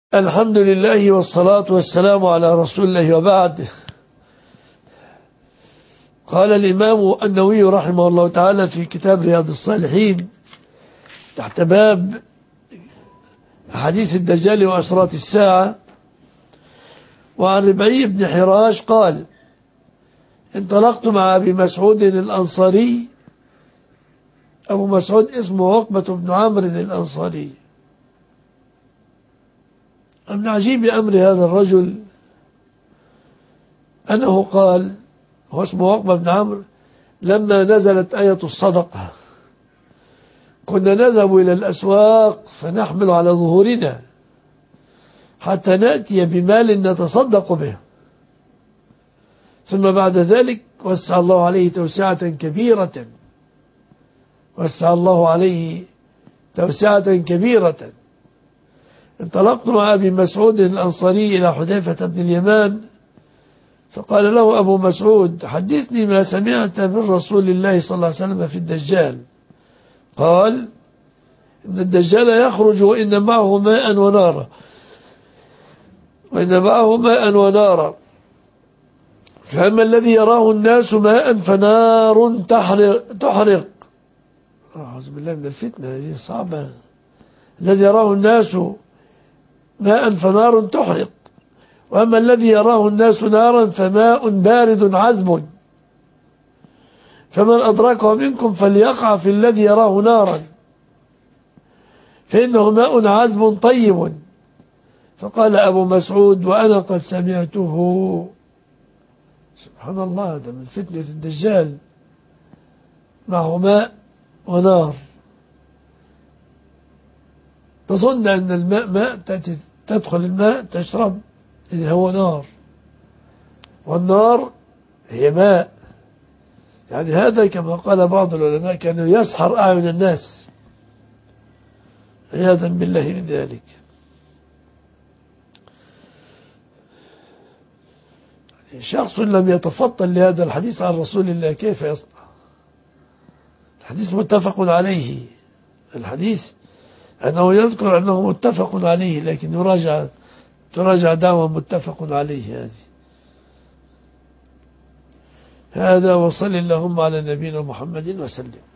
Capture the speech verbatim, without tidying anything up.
الحمد لله والصلاة والسلام على رسول الله، وبعد. قال الإمام النووي رحمه الله تعالى في كتاب رياض الصالحين تحت باب حديث الدجال وأشراط الساعة: وعن ربعي بن حراش قال: انطلقت مع أبي مسعود الأنصاري. أبو مسعود اسمه عقبة بن عمرو الأنصاري. من عجيب أمر هذا الرجل أنه قال، هو اسمه عقبة بن عمرو: لما نزلت آية الصدقة كنا نذهب إلى الأسواق فنحمل على ظهورنا حتى نأتي بمال نتصدق به، ثم بعد ذلك وسع الله عليه توسعة كبيرة وسع الله عليه توسعة كبيرة انطلقت مع أبي مسعود الأنصاري إلى حذيفة بن اليمان، فقال له أبو مسعود: حدثني ما سمعت من رسول الله صلى الله عليه وسلم في الدجال. قال: إن الدجال يخرج وإن معه ماء ونارا وإن معه ماء ونارا فأما الذي يراه الناس ماء فنار تحرق, تحرق. أعوذ بالله من الفتنة، هذه صعبة. الذي يراه الناس ماء فنار تحرق، وأما الذي يراه الناس نارا فماء بارد عذب، فمن أدركه منكم فليقع في الذي يراه نارا فإنه ماء عذب طيب. فقال أبو مسعود: وأنا قد سمعته. سبحان الله، هذا من فتنة الدجال، معه ماء ونار. تظن أن الماء ماء، تدخل الماء تشرب، إذا هو نار، والنار هي ماء. يعني هذا كما قال بعض العلماء كانوا يسحر أعين الناس عياذا بالله من ذلك. شخص لم يتفطن لهذا الحديث عن رسول الله كيف يصنع؟ الحديث متفق عليه، الحديث أنه يذكر أنه متفق عليه، لكن يراجع تراجع دعوة متفق عليه. هذه هذا وصل اللهم على نبينا محمد وسلم.